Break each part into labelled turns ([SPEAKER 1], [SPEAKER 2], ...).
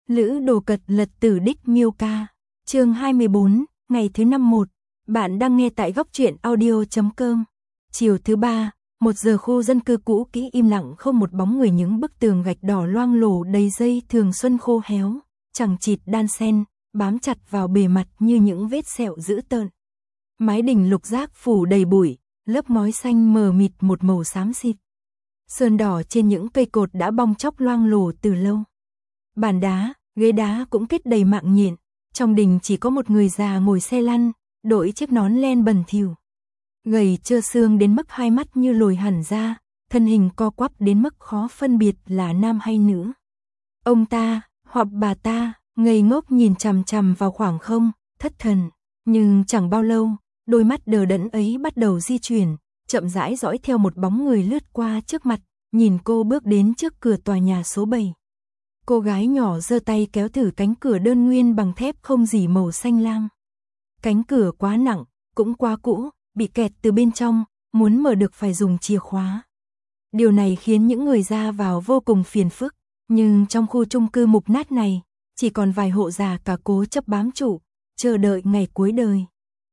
[SPEAKER 1] Lữ Đồ Cật Lật Tử Đích Miêu Ca. Chương 24, ngày thứ 51. Bạn đang nghe tại góc truyện audio.com. Chiều thứ 3, 1 giờ khu dân cư cũ kỹ im lặng không một bóng người, những bức tường gạch đỏ loang lổ đầy dây thường xuân khô héo, chằng chịt đan xen, bám chặt vào bề mặt như những vết sẹo dữ tợn. Mái đình lục giác phủ đầy bụi, lớp ngói xanh mờ mịt một màu xám xịt. Sơn đỏ trên những cây cột đã bong chóc loang lổ từ lâu. Bàn đá, ghế đá cũng kết đầy mạng nhện. Trong đình chỉ có một người già ngồi xe lăn, đội chiếc nón len bẩn thỉu. Gầy trơ xương đến mức hai mắt như lồi hẳn ra, thân hình co quắp đến mức khó phân biệt là nam hay nữ. Ông ta, hoặc bà ta, ngây ngốc nhìn chằm chằm vào khoảng không, thất thần. Nhưng chẳng bao lâu, đôi mắt đờ đẫn ấy bắt đầu di chuyển, chậm rãi dõi theo một bóng người lướt qua trước mặt, nhìn cô bước đến trước cửa tòa nhà số 7. Cô gái nhỏ giơ tay kéo thử cánh cửa đơn nguyên bằng thép không rỉ màu xanh lam. Cánh cửa quá nặng, cũng quá cũ, bị kẹt từ bên trong, muốn mở được phải dùng chìa khóa. Điều này khiến những người ra vào vô cùng phiền phức, nhưng trong khu chung cư mục nát này, chỉ còn vài hộ già cả cố chấp bám trụ, chờ đợi ngày cuối đời.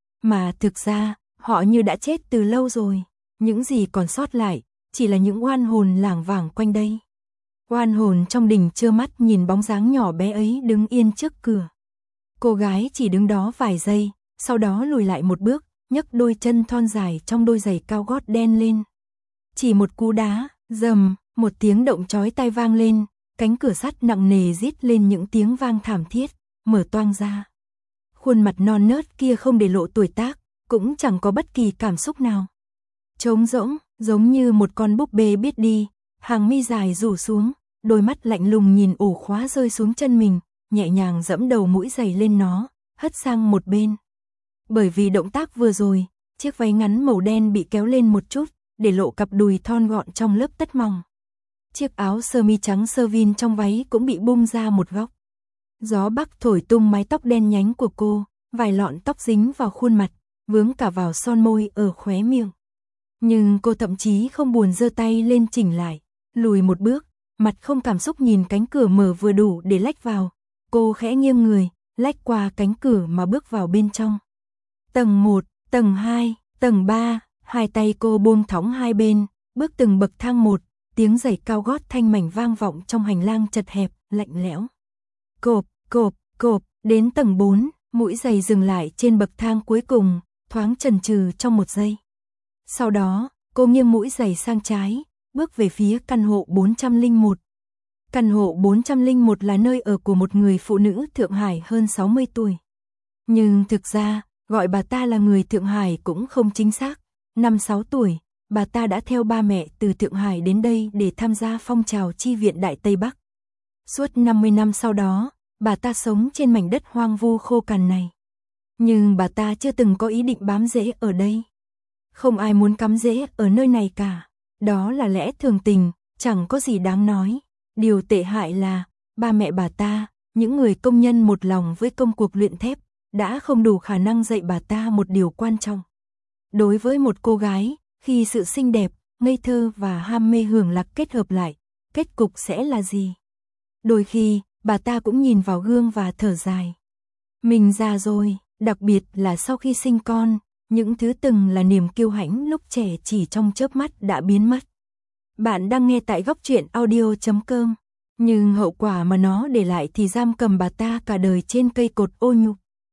[SPEAKER 1] Mà thực ra, họ như đã chết từ lâu rồi, những gì còn sót lại, chỉ là những oan hồn lảng vảng quanh đây. Oan hồn trong đình trơ mắt nhìn bóng dáng nhỏ bé ấy đứng yên trước cửa. Cô gái chỉ đứng đó vài giây, sau đó lùi lại một bước, nhấc đôi chân thon dài trong đôi giày cao gót đen lên. Chỉ một cú đá, rầm, một tiếng động chói tai vang lên, cánh cửa sắt nặng nề rít lên những tiếng vang thảm thiết, mở toang ra. Khuôn mặt non nớt kia không để lộ tuổi tác, cũng chẳng có bất kỳ cảm xúc nào. Trống rỗng, giống như một con búp bê biết đi, hàng mi dài rủ xuống, đôi mắt lạnh lùng nhìn ổ khóa rơi xuống chân mình, nhẹ nhàng dẫm đầu mũi giày lên nó, hất sang một bên. Bởi vì động tác vừa rồi, chiếc váy ngắn màu đen bị kéo lên một chút, để lộ cặp đùi thon gọn trong lớp tất mỏng. Chiếc áo sơ mi trắng sơ vin trong váy cũng bị bung ra một góc. Gió bắc thổi tung mái tóc đen nhánh của cô, vài lọn tóc dính vào khuôn mặt, vướng cả vào son môi ở khóe miệng. Nhưng cô thậm chí không buồn giơ tay lên chỉnh lại, lùi một bước, mặt không cảm xúc nhìn cánh cửa mở vừa đủ để lách vào. Cô khẽ nghiêng người, lách qua cánh cửa mà bước vào bên trong. Tầng 1, tầng 2, tầng 3, hai tay cô buông thõng hai bên, bước từng bậc thang một, tiếng giày cao gót thanh mảnh vang vọng trong hành lang chật hẹp, lạnh lẽo. Cộp, cộp, cộp, đến tầng 4, mũi giày dừng lại trên bậc thang cuối cùng, thoáng chần chừ trong một giây. Sau đó, cô nghiêng mũi giày sang trái, bước về phía căn hộ 401. Căn hộ 401 là nơi ở của một người phụ nữ Thượng Hải hơn 60 tuổi. Nhưng thực ra, gọi bà ta là người Thượng Hải cũng không chính xác. 5-6 tuổi, bà ta đã theo ba mẹ từ Thượng Hải đến đây để tham gia phong trào chi viện Đại Tây Bắc. Suốt 50 năm sau đó, bà ta sống trên mảnh đất hoang vu khô cằn này. Nhưng bà ta chưa từng có ý định bám rễ ở đây. Không ai muốn cắm rễ ở nơi này cả. Đó là lẽ thường tình, chẳng có gì đáng nói. Điều tệ hại là, ba mẹ bà ta, những người công nhân một lòng với công cuộc luyện thép, đã không đủ khả năng dạy bà ta một điều quan trọng. Đối với một cô gái, khi sự xinh đẹp, ngây thơ và ham mê hưởng lạc kết hợp lại, kết cục sẽ là gì? Đôi khi, bà ta cũng nhìn vào gương và thở dài. Mình già rồi, đặc biệt là sau khi sinh con, những thứ từng là niềm kiêu hãnh lúc trẻ chỉ trong chớp mắt đã biến mất. Bạn đang nghe tại góc truyện audio.com, nhưng hậu quả mà nó để lại thì giam cầm bà ta cả đời trên cây cột ô nhục.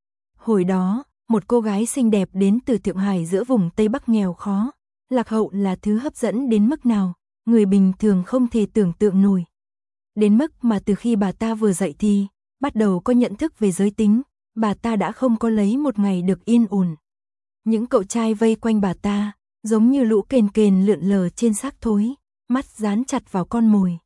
[SPEAKER 1] Hồi đó, một cô gái xinh đẹp đến từ Thượng Hải giữa vùng Tây Bắc nghèo khó, lạc hậu là thứ hấp dẫn đến mức nào, người bình thường không thể tưởng tượng nổi. Đến mức mà từ khi bà ta vừa dậy thì, bắt đầu có nhận thức về giới tính, bà ta đã không có lấy một ngày được yên ổn. Những cậu trai vây quanh bà ta, giống như lũ kền kền lượn lờ trên xác thối, mắt dán chặt vào con mồi.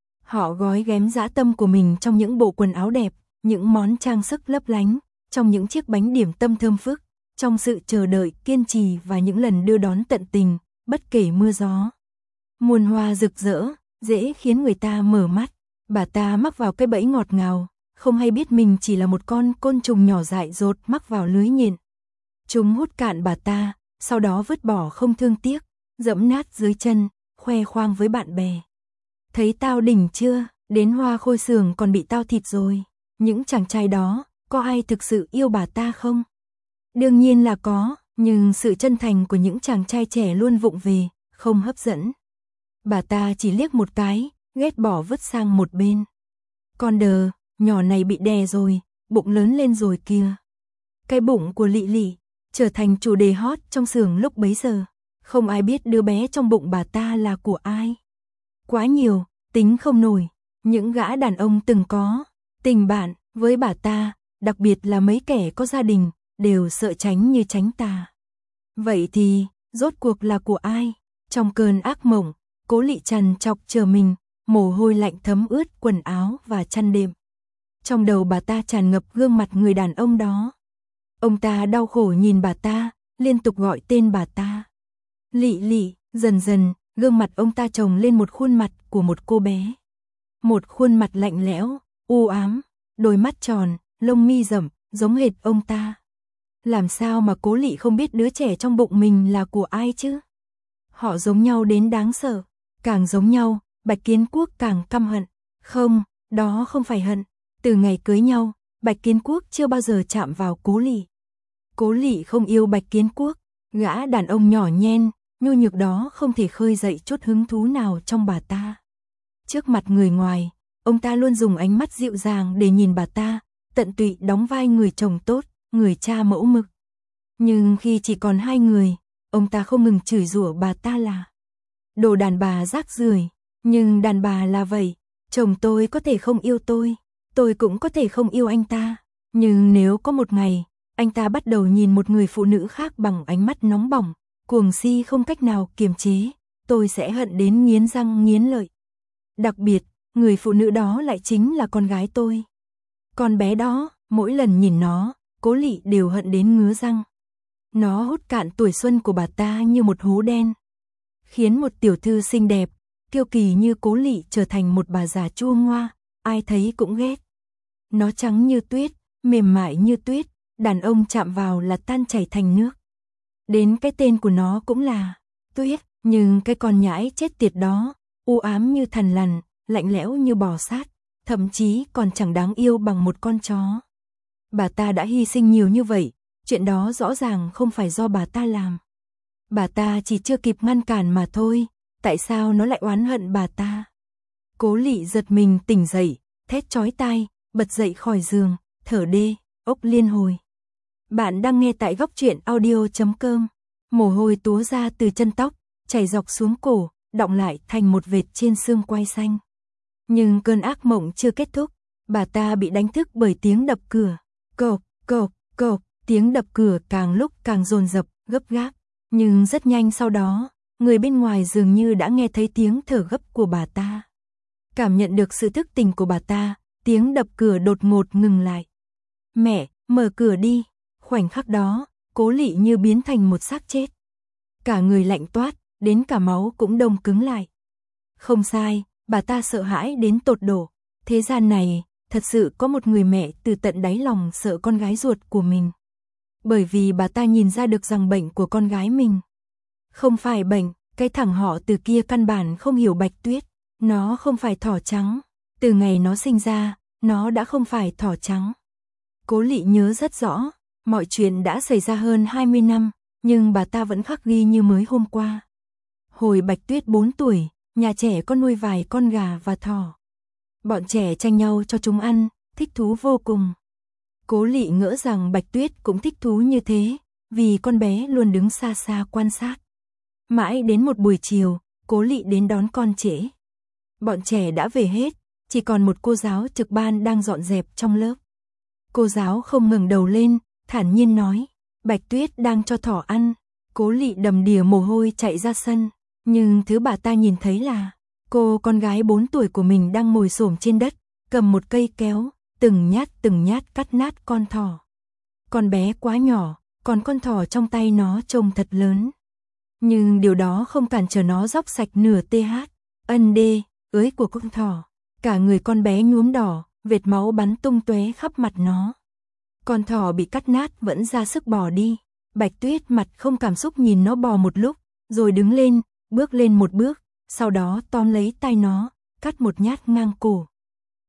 [SPEAKER 1] Họ gói ghém dã tâm của mình trong những bộ quần áo đẹp, những món trang sức lấp lánh, trong những chiếc bánh điểm tâm thơm phức, trong sự chờ đợi kiên trì và những lần đưa đón tận tình, bất kể mưa gió. Muôn hoa rực rỡ, dễ khiến người ta mở mắt. Bà ta mắc vào cái bẫy ngọt ngào, không hay biết mình chỉ là một con côn trùng nhỏ dại dột mắc vào lưới nhện. Chúng hút cạn bà ta, sau đó vứt bỏ không thương tiếc, dẫm nát dưới chân, khoe khoang với bạn bè. Thấy tao đỉnh chưa, Đến Hoa Khôi xưởng còn bị tao thịt rồi. Những chàng trai đó, có ai thực sự yêu bà ta không? Đương nhiên là có, nhưng sự chân thành của những chàng trai trẻ luôn vụng về, không hấp dẫn. Bà ta chỉ liếc một cái, ghét bỏ vứt sang một bên. Con đờ, nhỏ này bị đè rồi, bụng lớn lên rồi kìa. Cái bụng của Lị Lị trở thành chủ đề hot trong xưởng lúc bấy giờ. Không ai biết đứa bé trong bụng bà ta là của ai. Quá nhiều, tính không nổi. Những gã đàn ông từng có tình bạn với bà ta, đặc biệt là mấy kẻ có gia đình, đều sợ tránh như tránh tà. Vậy thì, rốt cuộc là của ai? Trong cơn ác mộng, Cố Lị trằn trọc chờ mình, mồ hôi lạnh thấm ướt quần áo và chăn đệm. Trong đầu bà ta tràn ngập gương mặt người đàn ông đó. Ông ta đau khổ nhìn bà ta, liên tục gọi tên bà ta. Lị Lị, dần dần, gương mặt ông ta chồng lên một khuôn mặt của một cô bé. Một khuôn mặt lạnh lẽo, u ám, đôi mắt tròn, lông mi rậm, giống hệt ông ta. Làm sao mà Cố Lị không biết đứa trẻ trong bụng mình là của ai chứ? Họ giống nhau đến đáng sợ. Càng giống nhau, Bạch Kiến Quốc càng căm hận. Không, đó không phải hận. Từ ngày cưới nhau, Bạch Kiến Quốc chưa bao giờ chạm vào Cố Lị. Cố Lị không yêu Bạch Kiến Quốc. Gã đàn ông nhỏ nhen, nhu nhược đó không thể khơi dậy chút hứng thú nào trong bà ta. Trước mặt người ngoài, ông ta luôn dùng ánh mắt dịu dàng để nhìn bà ta, tận tụy đóng vai người chồng tốt, người cha mẫu mực. Nhưng khi chỉ còn hai người, ông ta không ngừng chửi rủa bà ta là đồ đàn bà rác rưởi. Nhưng đàn bà là vậy, chồng tôi có thể không yêu tôi cũng có thể không yêu anh ta. Nhưng nếu có một ngày, anh ta bắt đầu nhìn một người phụ nữ khác bằng ánh mắt nóng bỏng, cuồng si không cách nào kiềm chế, tôi sẽ hận đến nghiến răng nghiến lợi. Đặc biệt, người phụ nữ đó lại chính là con gái tôi. Con bé đó, mỗi lần nhìn nó, Cố Lị đều hận đến ngứa răng. Nó hút cạn tuổi xuân của bà ta như một hố đen, khiến một tiểu thư xinh đẹp, kiêu kỳ như Cố Lị trở thành một bà già chua ngoa, ai thấy cũng ghét. Nó trắng như tuyết, mềm mại như tuyết, đàn ông chạm vào là tan chảy thành nước. Đến cái tên của nó cũng là Tuyết, nhưng cái con nhãi chết tiệt đó, u ám như thằn lằn, lạnh lẽo như bò sát, thậm chí còn chẳng đáng yêu bằng một con chó. Bà ta đã hy sinh nhiều như vậy, chuyện đó rõ ràng không phải do bà ta làm. Bà ta chỉ chưa kịp ngăn cản mà thôi, tại sao nó lại oán hận bà ta? Cố Lị giật mình tỉnh dậy, thét chói tai, bật dậy khỏi giường, thở đê, ốc liên hồi. Bạn đang nghe tại góc truyện audio.com. Mồ hôi túa ra từ chân tóc, chảy dọc xuống cổ, đọng lại thành một vệt trên xương quai xanh. Nhưng cơn ác mộng chưa kết thúc, bà ta bị đánh thức bởi tiếng đập cửa. Cộp, cộp, cộp, tiếng đập cửa càng lúc càng dồn dập, gấp gáp. Nhưng rất nhanh sau đó, người bên ngoài dường như đã nghe thấy tiếng thở gấp của bà ta. Cảm nhận được sự thức tỉnh của bà ta, tiếng đập cửa đột ngột ngừng lại. Mẹ, mở cửa đi. Khoảnh khắc đó, Cố Lị như biến thành một xác chết. Cả người lạnh toát, đến cả máu cũng đông cứng lại. Không sai, bà ta sợ hãi đến tột độ. Thế gian này, thật sự có một người mẹ từ tận đáy lòng sợ con gái ruột của mình. Bởi vì bà ta nhìn ra được rằng bệnh của con gái mình không phải bệnh, cái thằng họ Từ kia căn bản không hiểu Bạch Tuyết. Nó không phải thỏ trắng. Từ ngày nó sinh ra, nó đã không phải thỏ trắng. Cố Lị nhớ rất rõ, mọi chuyện đã xảy ra hơn 20 năm, nhưng bà ta vẫn khắc ghi như mới hôm qua. Hồi Bạch Tuyết 4 tuổi, nhà trẻ có nuôi vài con gà và thỏ. Bọn trẻ tranh nhau cho chúng ăn, thích thú vô cùng. Cố Lị ngỡ rằng Bạch Tuyết cũng thích thú như thế, vì con bé luôn đứng xa xa quan sát. Mãi đến một buổi chiều, Cố Lị đến đón con trễ. Bọn trẻ đã về hết, chỉ còn một cô giáo trực ban đang dọn dẹp trong lớp. Cô giáo không ngẩng đầu lên, thản nhiên nói, Bạch Tuyết đang cho thỏ ăn. Cố Lị đầm đìa mồ hôi chạy ra sân, nhưng thứ bà ta nhìn thấy là cô con gái 4 tuổi của mình đang ngồi xổm trên đất, cầm một cây kéo, từng nhát cắt nát con thỏ. Con bé quá nhỏ, còn con thỏ trong tay nó trông thật lớn. Nhưng điều đó không cản trở nó róc sạch nửa TH, ới của con thỏ. Cả người con bé nhuốm đỏ, vệt máu bắn tung tóe khắp mặt nó. Con thỏ bị cắt nát vẫn ra sức bò đi. Bạch Tuyết mặt không cảm xúc nhìn nó bò một lúc, rồi đứng lên, bước lên một bước, sau đó tóm lấy tay nó, cắt một nhát ngang cổ.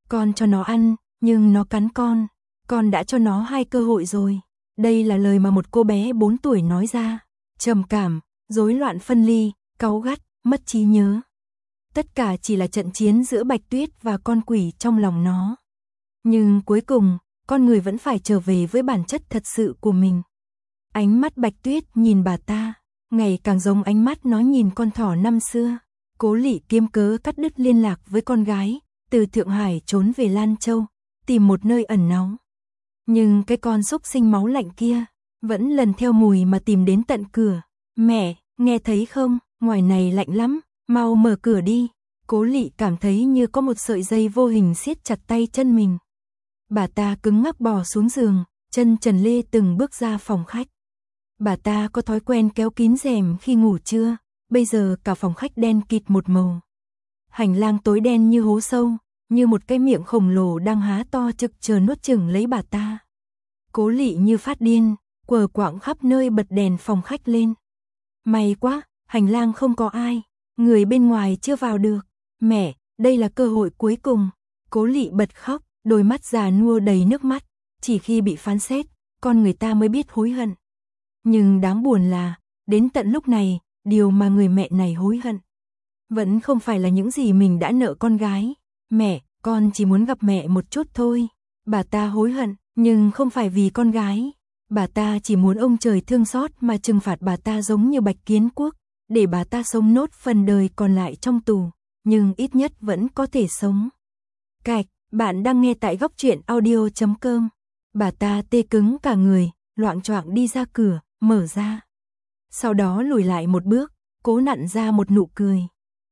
[SPEAKER 1] Con cho nó ăn, nhưng nó cắn con đã cho nó 2 cơ hội rồi. Đây là lời mà một cô bé 4 tuổi nói ra, trầm cảm, rối loạn phân ly, cáu gắt, mất trí nhớ. Tất cả chỉ là trận chiến giữa Bạch Tuyết và con quỷ trong lòng nó. Nhưng cuối cùng, con người vẫn phải trở về với bản chất thật sự của mình. Ánh mắt Bạch Tuyết nhìn bà ta, ngày càng giống ánh mắt nó nhìn con thỏ năm xưa. Cố Lị kiếm cớ cắt đứt liên lạc với con gái, từ Thượng Hải trốn về Lan Châu, tìm một nơi ẩn náu. Nhưng cái con xúc sinh máu lạnh kia, vẫn lần theo mùi mà tìm đến tận cửa. Mẹ, nghe thấy không, ngoài này lạnh lắm, mau mở cửa đi. Cố Lị cảm thấy như có một sợi dây vô hình siết chặt tay chân mình. Bà ta cứng ngắc bò xuống giường, chân trần lê từng bước ra phòng khách. Bà ta có thói quen kéo kín rèm khi ngủ trưa, bây giờ cả phòng khách đen kịt một màu. Hành lang tối đen như hố sâu, như một cái miệng khổng lồ đang há to trực chờ nuốt chửng lấy bà ta. Cố Lị như phát điên, quờ quạng khắp nơi bật đèn phòng khách lên. May quá, hành lang không có ai, người bên ngoài chưa vào được. Mẹ, đây là cơ hội cuối cùng. Cố Lị bật khóc, đôi mắt già nua đầy nước mắt. Chỉ khi bị phán xét, con người ta mới biết hối hận. Nhưng đáng buồn là, đến tận lúc này, điều mà người mẹ này hối hận vẫn không phải là những gì mình đã nợ con gái. Mẹ, con chỉ muốn gặp mẹ một chút thôi. Bà ta hối hận, nhưng không phải vì con gái. Bà ta chỉ muốn ông trời thương xót mà trừng phạt bà ta giống như Bạch Kiến Quốc, để bà ta sống nốt phần đời còn lại trong tù, nhưng ít nhất vẫn có thể sống. Cạch, bạn đang nghe tại góc truyện audio.com. Bà ta tê cứng cả người, loạng choạng đi ra cửa, mở ra. Sau đó lùi lại một bước, cố nặn ra một nụ cười.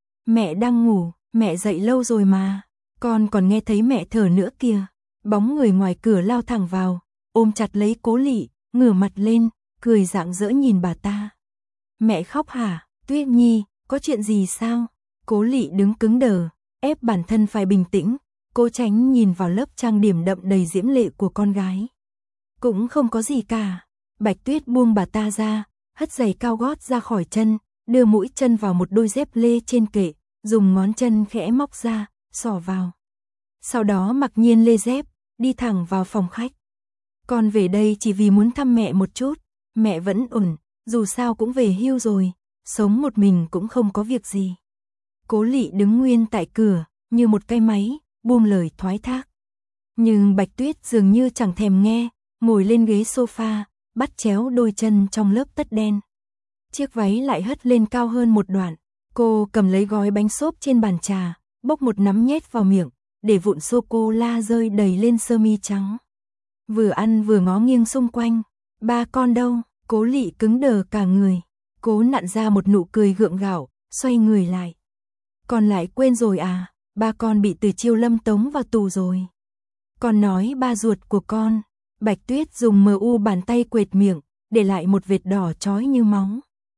[SPEAKER 1] Mẹ đang ngủ, mẹ dậy lâu rồi mà, con còn nghe thấy mẹ thở nữa kìa. Bóng người ngoài cửa lao thẳng vào, ôm chặt lấy Cố Lị, ngửa mặt lên, cười rạng rỡ nhìn bà ta. Mẹ khóc hả? Tuyết Nhi, có chuyện gì sao? Cố Lị đứng cứng đờ, ép bản thân phải bình tĩnh, cố tránh nhìn vào lớp trang điểm đậm đầy diễm lệ của con gái. Cũng không có gì cả. Bạch Tuyết buông bà ta ra, hất giày cao gót ra khỏi chân, đưa mũi chân vào một đôi dép lê trên kệ, dùng ngón chân khẽ móc ra, xỏ vào. Sau đó mặc nhiên lê dép, đi thẳng vào phòng khách. Con về đây chỉ vì muốn thăm mẹ một chút, mẹ vẫn ổn, dù sao cũng về hưu rồi, sống một mình cũng không có việc gì. Cố Lị đứng nguyên tại cửa, như một cái máy, buông lời thoái thác. Nhưng Bạch Tuyết dường như chẳng thèm nghe, ngồi lên ghế sofa, bắt chéo đôi chân trong lớp tất đen. Chiếc váy lại hất lên cao hơn một đoạn, cô cầm lấy gói bánh xốp trên bàn trà, bốc một nắm nhét vào miệng, để vụn sô-cô-la rơi đầy lên sơ mi trắng. Vừa ăn vừa ngó nghiêng xung quanh. Ba con đâu? Cố Lị cứng đờ cả người. Cố nặn ra một nụ cười gượng gạo, xoay người lại. Con lại quên rồi à? Ba con bị Từ Chiêu Lâm tống vào tù rồi. Con nói ba ruột của con. Bạch Tuyết dùng mu bàn tay quệt miệng, để lại một vệt đỏ chói như máu.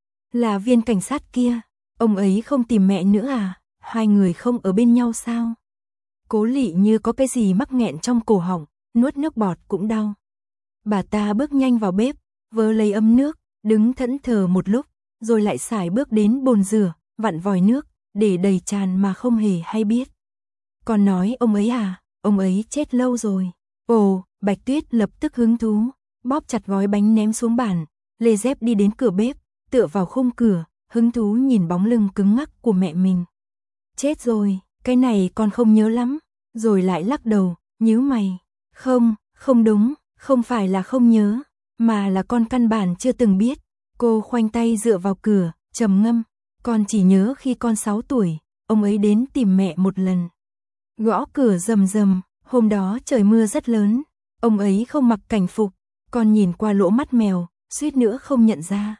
[SPEAKER 1] Là viên cảnh sát kia. Ông ấy không tìm mẹ nữa à? Hai người không ở bên nhau sao? Cố Lị như có cái gì mắc nghẹn trong cổ họng, nuốt nước bọt cũng đau. Bà ta bước nhanh vào bếp, vớ lấy ấm nước, đứng thẫn thờ một lúc, rồi lại sải bước đến bồn rửa, vặn vòi nước, để đầy tràn mà không hề hay biết. Con nói ông ấy à? Ông ấy chết lâu rồi. Ồ, Bạch Tuyết lập tức hứng thú, bóp chặt gói bánh ném xuống bàn, lê dép đi đến cửa bếp, tựa vào khung cửa, hứng thú nhìn bóng lưng cứng ngắc của mẹ mình. Chết rồi, cái này con không nhớ lắm, rồi lại lắc đầu, nhíu mày. Không đúng, không phải là không nhớ, mà là con căn bản chưa từng biết. Cô khoanh tay dựa vào cửa, trầm ngâm. Con chỉ nhớ khi con 6 tuổi, ông ấy đến tìm mẹ một lần. Gõ cửa rầm rầm, hôm đó trời mưa rất lớn, ông ấy không mặc cảnh phục, con nhìn qua lỗ mắt mèo, suýt nữa không nhận ra.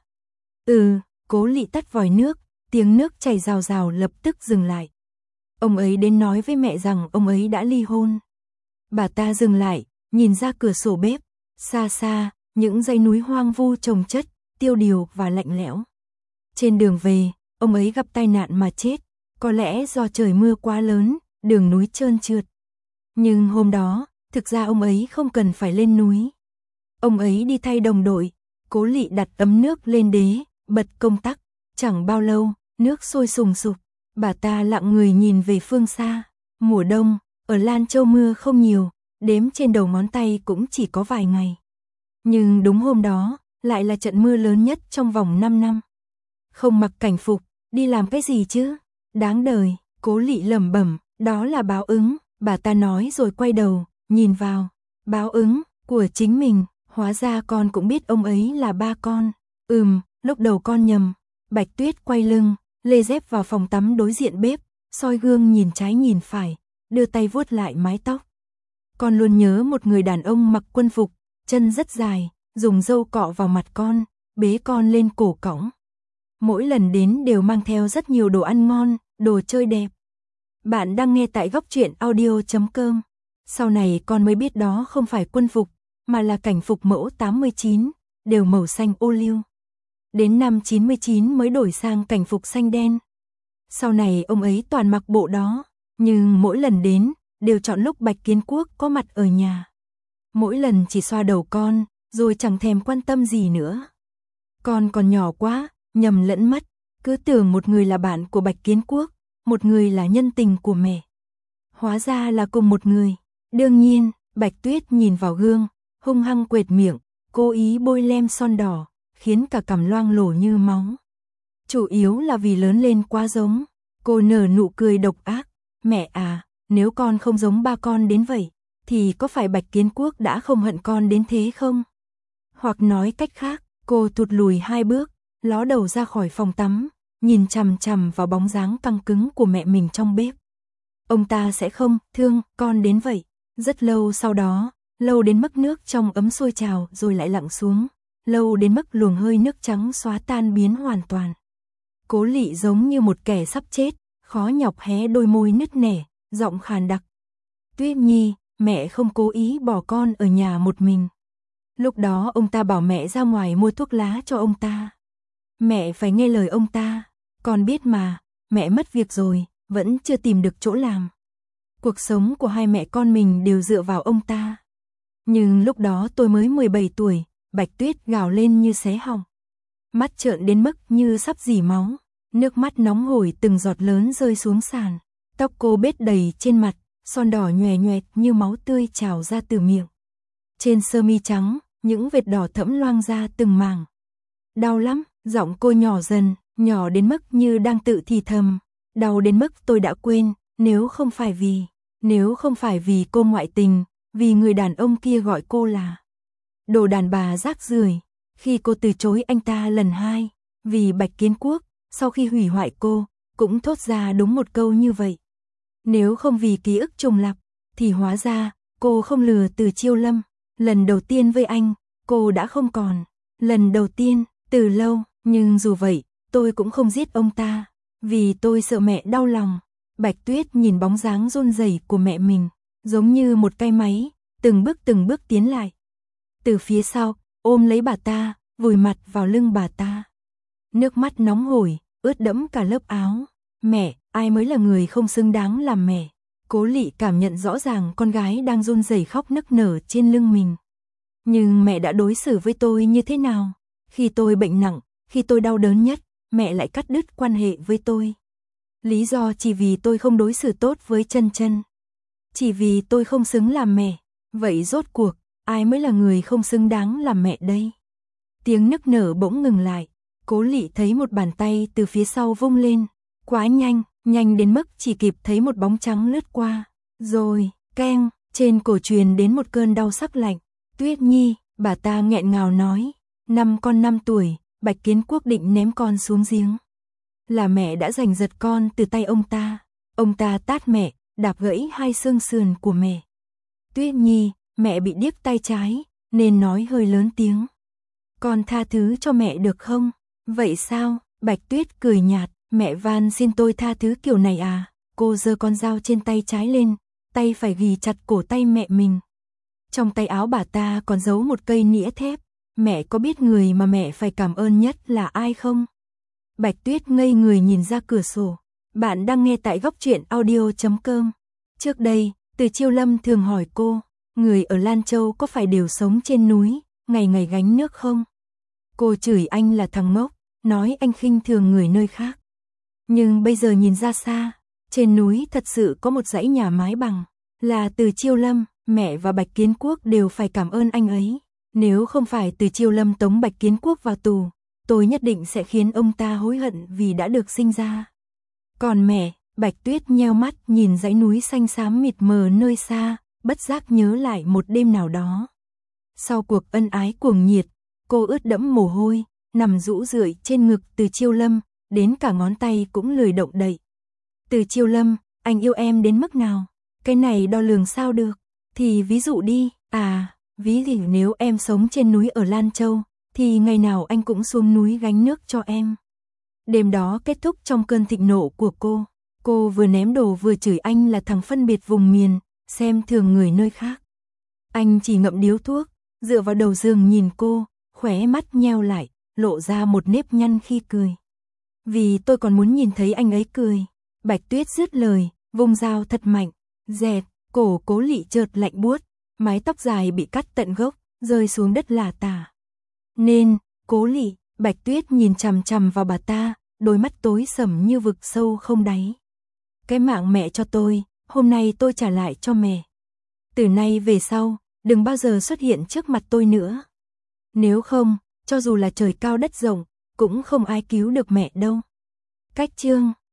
[SPEAKER 1] Cố Lị tắt vòi nước, tiếng nước chảy rào rào lập tức dừng lại. Ông ấy đến nói với mẹ rằng ông ấy đã ly hôn. Bà ta dừng lại, nhìn ra cửa sổ bếp, xa xa, những dãy núi hoang vu chồng chất, tiêu điều và lạnh lẽo. Trên đường về, ông ấy gặp tai nạn mà chết, có lẽ do trời mưa quá lớn, đường núi trơn trượt. Nhưng hôm đó, thực ra ông ấy không cần phải lên núi. Ông ấy đi thay đồng đội. Cố Lị đặt ấm nước lên đế, bật công tắc, chẳng bao lâu, nước sôi sùng sục. Bà ta lặng người nhìn về phương xa. Mùa đông, Ở Lan Châu mưa không nhiều, đếm trên đầu ngón tay cũng chỉ có vài ngày. Nhưng đúng hôm đó, lại là trận mưa lớn nhất trong vòng 5 năm. Không mặc cảnh phục, đi làm cái gì chứ? Đáng đời, Cố Lị lẩm bẩm, đó là báo ứng, bà ta nói rồi quay đầu, nhìn vào. Báo ứng của chính mình, hóa ra con cũng biết ông ấy là ba con. Lúc đầu con nhầm. Bạch Tuyết quay lưng, lê dép vào phòng tắm đối diện bếp, soi gương nhìn trái nhìn phải, đưa tay vuốt lại mái tóc. Con luôn nhớ một người đàn ông mặc quân phục, chân rất dài, dùng dâu cọ vào mặt con, bế con lên cổ cõng. Mỗi lần đến đều mang theo rất nhiều đồ ăn ngon, đồ chơi đẹp. Bạn đang nghe tại góc truyện audio.com. Sau này con mới biết đó không phải quân phục, mà là cảnh phục mẫu 89, đều màu xanh ô liu. Đến năm 99 mới đổi sang cảnh phục xanh đen. Sau này ông ấy toàn mặc bộ đó, nhưng mỗi lần đến, đều chọn lúc Bạch Kiến Quốc có mặt ở nhà. Mỗi lần chỉ xoa đầu con, rồi chẳng thèm quan tâm gì nữa. Con còn nhỏ quá, nhầm lẫn mất, cứ tưởng một người là bạn của Bạch Kiến Quốc, một người là nhân tình của mẹ. Hóa ra là cùng một người. Đương nhiên, Bạch Tuyết nhìn vào gương, hung hăng quệt miệng, cố ý bôi lem son đỏ, khiến cả cằm loang lổ như máu. Chủ yếu là vì lớn lên quá giống. Cô nở nụ cười độc ác. Mẹ à, nếu con không giống ba con đến vậy, thì có phải Bạch Kiến Quốc đã không hận con đến thế không? Hoặc nói cách khác, cô thụt lùi 2 bước, ló đầu ra khỏi phòng tắm, nhìn chằm chằm vào bóng dáng căng cứng của mẹ mình trong bếp. Ông ta sẽ không thương con đến vậy. Rất lâu sau đó, lâu đến mức nước trong ấm sôi trào rồi lại lặng xuống, lâu đến mức luồng hơi nước trắng xóa tan biến hoàn toàn. Cố Lị giống như một kẻ sắp chết, khó nhọc hé đôi môi nứt nẻ, giọng khàn đặc. Tuyết Nhi, mẹ không cố ý bỏ con ở nhà một mình. Lúc đó ông ta bảo mẹ ra ngoài mua thuốc lá cho ông ta. Mẹ phải nghe lời ông ta. Con biết mà, mẹ mất việc rồi, vẫn chưa tìm được chỗ làm. Cuộc sống của hai mẹ con mình đều dựa vào ông ta. Nhưng lúc đó tôi mới 17 tuổi, Bạch Tuyết gào lên như xé họng. Mắt trợn đến mức như sắp rỉ máu, nước mắt nóng hổi từng giọt lớn rơi xuống sàn. Tóc cô bết đầy trên mặt, son đỏ nhòe nhoẹt như máu tươi trào ra từ miệng. Trên sơ mi trắng, những vệt đỏ thẫm loang ra từng mảng. Đau lắm, giọng cô nhỏ dần, nhỏ đến mức như đang tự thì thầm. Đau đến mức tôi đã quên, nếu không phải vì cô ngoại tình, vì người đàn ông kia gọi cô là đồ đàn bà rác rưởi. Khi cô từ chối anh ta lần 2, vì Bạch Kiến Quốc, sau khi hủy hoại cô, cũng thốt ra đúng một câu như vậy. Nếu không vì ký ức trùng lặp, thì hóa ra, cô không lừa Từ Chiêu Lâm. Lần đầu tiên với anh, cô đã không còn. Lần đầu tiên, từ lâu, nhưng dù vậy, tôi cũng không giết ông ta, vì tôi sợ mẹ đau lòng. Bạch Tuyết nhìn bóng dáng run rẩy của mẹ mình, giống như một cái máy, từng bước tiến lại. Từ phía sau, ôm lấy bà ta, vùi mặt vào lưng bà ta. Nước mắt nóng hổi, ướt đẫm cả lớp áo. Mẹ, ai mới là người không xứng đáng làm mẹ? Cố Lị cảm nhận rõ ràng con gái đang run rẩy khóc nức nở trên lưng mình. Nhưng mẹ đã đối xử với tôi như thế nào? Khi tôi bệnh nặng, khi tôi đau đớn nhất, mẹ lại cắt đứt quan hệ với tôi. Lý do chỉ vì tôi không đối xử tốt với Chân Chân. Chỉ vì tôi không xứng làm mẹ. Vậy rốt cuộc, ai mới là người không xứng đáng làm mẹ đây? Tiếng nức nở bỗng ngừng lại. Cố Lị thấy một bàn tay từ phía sau vung lên. Quá nhanh, nhanh đến mức chỉ kịp thấy một bóng trắng lướt qua. Rồi, keng, trên cổ truyền đến một cơn đau sắc lạnh. Tuyết Nhi, bà ta nghẹn ngào nói. Năm con 5 tuổi, Bạch Kiến Quốc định ném con xuống giếng. Là mẹ đã giành giật con từ tay ông ta. Ông ta tát mẹ, đạp gãy 2 xương sườn của mẹ. Tuyết Nhi, mẹ bị điếc tay trái, nên nói hơi lớn tiếng. Con tha thứ cho mẹ được không? Vậy sao? Bạch Tuyết cười nhạt. Mẹ van xin tôi tha thứ kiểu này à? Cô giơ con dao trên tay trái lên, tay phải ghì chặt cổ tay mẹ mình. Trong tay áo bà ta còn giấu một cây nĩa thép. Mẹ có biết người mà mẹ phải cảm ơn nhất là ai không? Bạch Tuyết ngây người nhìn ra cửa sổ. Bạn đang nghe tại góc truyện audio.com. Trước đây, Từ Chiêu Lâm thường hỏi cô, người ở Lan Châu có phải đều sống trên núi, ngày ngày gánh nước không? Cô chửi anh là thằng ngốc, nói anh khinh thường người nơi khác. Nhưng bây giờ nhìn ra xa, trên núi thật sự có một dãy nhà mái bằng. Là Từ Chiêu Lâm, mẹ và Bạch Kiến Quốc đều phải cảm ơn anh ấy. Nếu không phải Từ Chiêu Lâm tống Bạch Kiến Quốc vào tù, tôi nhất định sẽ khiến ông ta hối hận vì đã được sinh ra. Còn mẹ, Bạch Tuyết nheo mắt nhìn dãy núi xanh xám mịt mờ nơi xa, bất giác nhớ lại một đêm nào đó. Sau cuộc ân ái cuồng nhiệt, cô ướt đẫm mồ hôi, nằm rũ rượi trên ngực Từ Chiêu Lâm, đến cả ngón tay cũng lười động đậy. Từ Chiêu Lâm, anh yêu em đến mức nào? Cái này đo lường sao được? Thì ví dụ đi, ví dụ nếu em sống trên núi ở Lan Châu, thì ngày nào anh cũng xuống núi gánh nước cho em. Đêm đó kết thúc trong cơn thịnh nộ của cô. Cô vừa ném đồ vừa chửi anh là thằng phân biệt vùng miền, xem thường người nơi khác. Anh chỉ ngậm điếu thuốc, dựa vào đầu giường nhìn cô, khóe mắt nheo lại, lộ ra một nếp nhăn khi cười. Vì tôi còn muốn nhìn thấy anh ấy cười. Bạch Tuyết dứt lời, vung dao thật mạnh, dẹt, cổ Cố Lị chợt lạnh buốt, mái tóc dài bị cắt tận gốc, rơi xuống đất lả tả. Nên, Cố Lị, Bạch Tuyết nhìn chằm chằm vào bà ta, đôi mắt tối sầm như vực sâu không đáy. Cái mạng mẹ cho tôi, hôm nay tôi trả lại cho mẹ. Từ nay về sau, đừng bao giờ xuất hiện trước mặt tôi nữa. Nếu không, cho dù là trời cao đất rộng, cũng không ai cứu được mẹ đâu. Cách chương